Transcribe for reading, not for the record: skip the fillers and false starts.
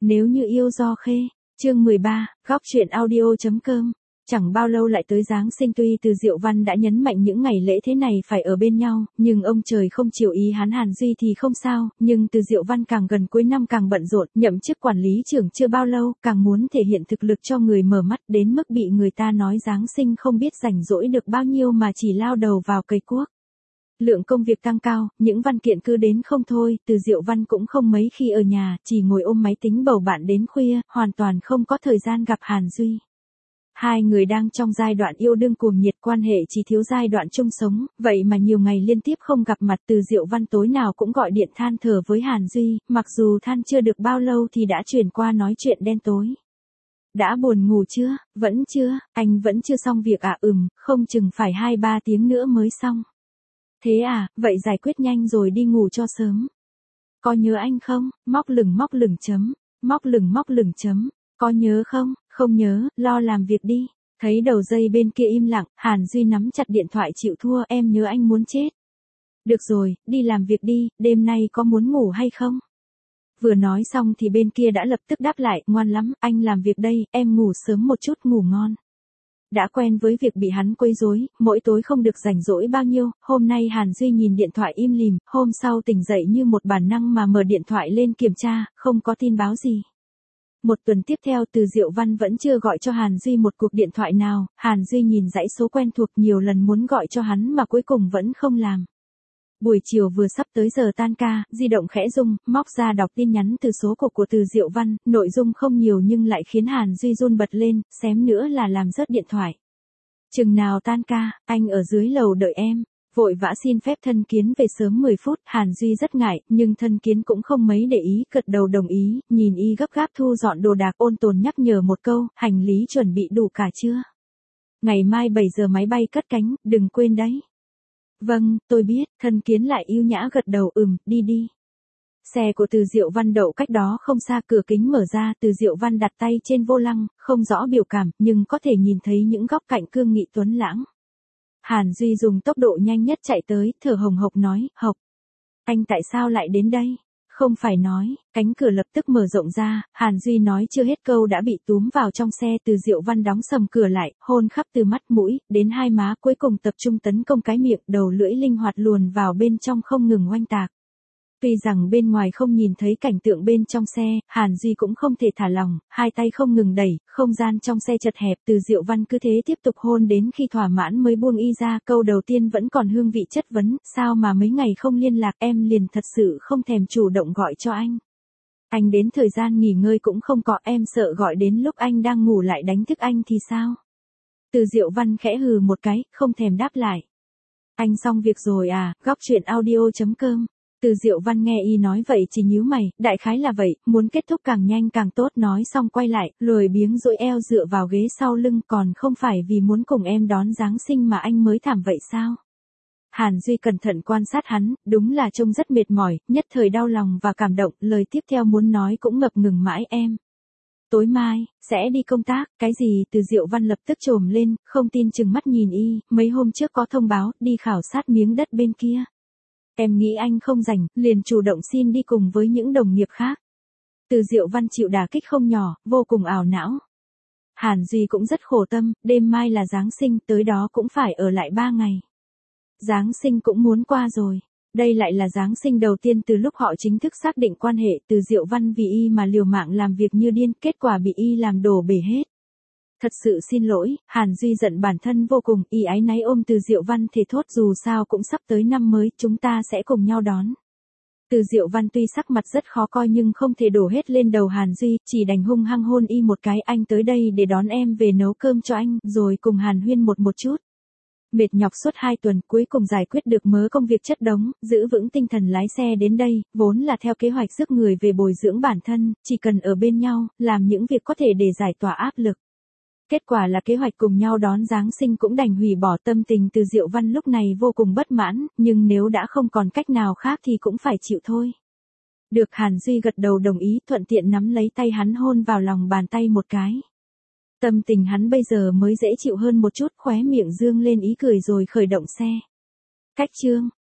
Nếu như yêu Do Khê, chương 13, góc truyện audio.com. Chẳng bao lâu lại tới Giáng sinh, tuy Từ Diệu Văn đã nhấn mạnh những ngày lễ thế này phải ở bên nhau, nhưng ông trời không chiều ý hắn. Hàn Duy thì không sao, nhưng Từ Diệu Văn càng gần cuối năm càng bận rộn, nhậm chức quản lý trưởng chưa bao lâu, càng muốn thể hiện thực lực cho người mở mắt, đến mức bị người ta nói Giáng sinh không biết rảnh rỗi được bao nhiêu mà chỉ lao đầu vào cày cuốc. Lượng công việc tăng cao, những văn kiện cứ đến không thôi, Từ Diệu Văn cũng không mấy khi ở nhà, chỉ ngồi ôm máy tính bầu bạn đến khuya, hoàn toàn không có thời gian gặp Hàn Duy. Hai người đang trong giai đoạn yêu đương cuồng nhiệt, quan hệ chỉ thiếu giai đoạn chung sống, vậy mà nhiều ngày liên tiếp không gặp mặt. Từ Diệu Văn tối nào cũng gọi điện than thở với Hàn Duy, mặc dù than chưa được bao lâu thì đã chuyển qua nói chuyện đen tối. Đã buồn ngủ chưa? Vẫn chưa, anh vẫn chưa xong việc à? Không chừng phải 2-3 tiếng nữa mới xong. Thế à, vậy giải quyết nhanh rồi đi ngủ cho sớm. Có nhớ anh không? Móc lửng chấm. Móc lửng chấm. Có nhớ không? Không nhớ, lo làm việc đi. Thấy đầu dây bên kia im lặng, Hàn Duy nắm chặt điện thoại chịu thua. Em nhớ anh muốn chết. Được rồi, đi làm việc đi, đêm nay có muốn ngủ hay không? Vừa nói xong thì bên kia đã lập tức đáp lại, ngoan lắm, anh làm việc đây, em ngủ sớm một chút, ngủ ngon. Đã quen với việc bị hắn quấy rối, mỗi tối không được rảnh rỗi bao nhiêu, hôm nay Hàn Duy nhìn điện thoại im lìm, hôm sau tỉnh dậy như một bản năng mà mở điện thoại lên kiểm tra, không có tin báo gì. Một tuần tiếp theo Từ Diệu Văn vẫn chưa gọi cho Hàn Duy một cuộc điện thoại nào, Hàn Duy nhìn dãy số quen thuộc nhiều lần muốn gọi cho hắn mà cuối cùng vẫn không làm. Buổi chiều vừa sắp tới giờ tan ca, di động khẽ rung, móc ra đọc tin nhắn từ số của Từ Diệu Văn, nội dung không nhiều nhưng lại khiến Hàn Duy run bật lên, xém nữa là làm rớt điện thoại. Chừng nào tan ca, anh ở dưới lầu đợi em. Vội vã xin phép Thân Kiến về sớm 10 phút, Hàn Duy rất ngại, nhưng Thân Kiến cũng không mấy để ý, gật đầu đồng ý, nhìn y gấp gáp thu dọn đồ đạc, ôn tồn nhắc nhở một câu, hành lý chuẩn bị đủ cả chưa? Ngày mai 7 giờ máy bay cất cánh, đừng quên đấy. Vâng, tôi biết. Thân Kiến lại yêu nhã gật đầu, đi. Xe của Từ Diệu Văn đậu cách đó không xa, cửa kính mở ra, Từ Diệu Văn đặt tay trên vô lăng, không rõ biểu cảm, nhưng có thể nhìn thấy những góc cạnh cương nghị tuấn lãng. Hàn Duy dùng tốc độ nhanh nhất chạy tới, thở hồng hộc nói, Hộc, anh tại sao lại đến đây? Không phải nói, cánh cửa lập tức mở rộng ra, Hàn Duy nói chưa hết câu đã bị túm vào trong xe. Từ Diệu Văn đóng sầm cửa lại, hôn khắp từ mắt mũi, đến hai má, cuối cùng tập trung tấn công cái miệng, đầu lưỡi linh hoạt luồn vào bên trong không ngừng oanh tạc. Tuy rằng bên ngoài không nhìn thấy cảnh tượng bên trong xe, Hàn Duy cũng không thể thả lòng, hai tay không ngừng đẩy, không gian trong xe chật hẹp. Từ Diệu Văn cứ thế tiếp tục hôn đến khi thỏa mãn mới buông y ra, câu đầu tiên vẫn còn hương vị chất vấn, sao mà mấy ngày không liên lạc, em liền thật sự không thèm chủ động gọi cho anh. Anh đến thời gian nghỉ ngơi cũng không có, em sợ gọi đến lúc anh đang ngủ lại đánh thức anh thì sao? Từ Diệu Văn khẽ hừ một cái, không thèm đáp lại. Anh xong việc rồi à? Góc truyện audio.com. Từ Diệu Văn nghe y nói vậy chỉ nhíu mày, đại khái là vậy, muốn kết thúc càng nhanh càng tốt. Nói xong quay lại, lười biếng duỗi eo dựa vào ghế sau lưng, còn không phải vì muốn cùng em đón Giáng sinh mà anh mới thảm vậy sao? Hàn Duy cẩn thận quan sát hắn, đúng là trông rất mệt mỏi, nhất thời đau lòng và cảm động, lời tiếp theo muốn nói cũng ngập ngừng mãi. Em tối mai sẽ đi công tác, cái gì? Từ Diệu Văn lập tức trồm lên, không tin chừng mắt nhìn y, mấy hôm trước có thông báo, đi khảo sát miếng đất bên kia. Em nghĩ anh không rảnh, liền chủ động xin đi cùng với những đồng nghiệp khác. Từ Diệu Văn chịu đả kích không nhỏ, vô cùng ảo não. Hàn Duy cũng rất khổ tâm, đêm mai là Giáng sinh, tới đó cũng phải ở lại 3 ngày. Giáng sinh cũng muốn qua rồi. Đây lại là Giáng sinh đầu tiên từ lúc họ chính thức xác định quan hệ. Từ Diệu Văn vì y mà liều mạng làm việc như điên, kết quả bị y làm đổ bể hết. Thật sự xin lỗi, Hàn Duy giận bản thân vô cùng, y áy náy ôm Từ Diệu Văn thề thốt, dù sao cũng sắp tới năm mới, chúng ta sẽ cùng nhau đón. Từ Diệu Văn tuy sắc mặt rất khó coi nhưng không thể đổ hết lên đầu Hàn Duy, chỉ đành hung hăng hôn y một cái. Anh tới đây để đón em về nấu cơm cho anh, rồi cùng Hàn huyên một chút. Mệt nhọc suốt 2 tuần, cuối cùng giải quyết được mớ công việc chất đống, giữ vững tinh thần lái xe đến đây, vốn là theo kế hoạch rước người về bồi dưỡng bản thân, chỉ cần ở bên nhau, làm những việc có thể để giải tỏa áp lực. Kết quả là kế hoạch cùng nhau đón Giáng sinh cũng đành hủy bỏ. Tâm tình Từ Diệu Văn lúc này vô cùng bất mãn, nhưng nếu đã không còn cách nào khác thì cũng phải chịu thôi. Được. Hàn Duy gật đầu đồng ý, thuận tiện nắm lấy tay hắn hôn vào lòng bàn tay một cái. Tâm tình hắn bây giờ mới dễ chịu hơn một chút, khóe miệng dương lên ý cười rồi khởi động xe. Cách chương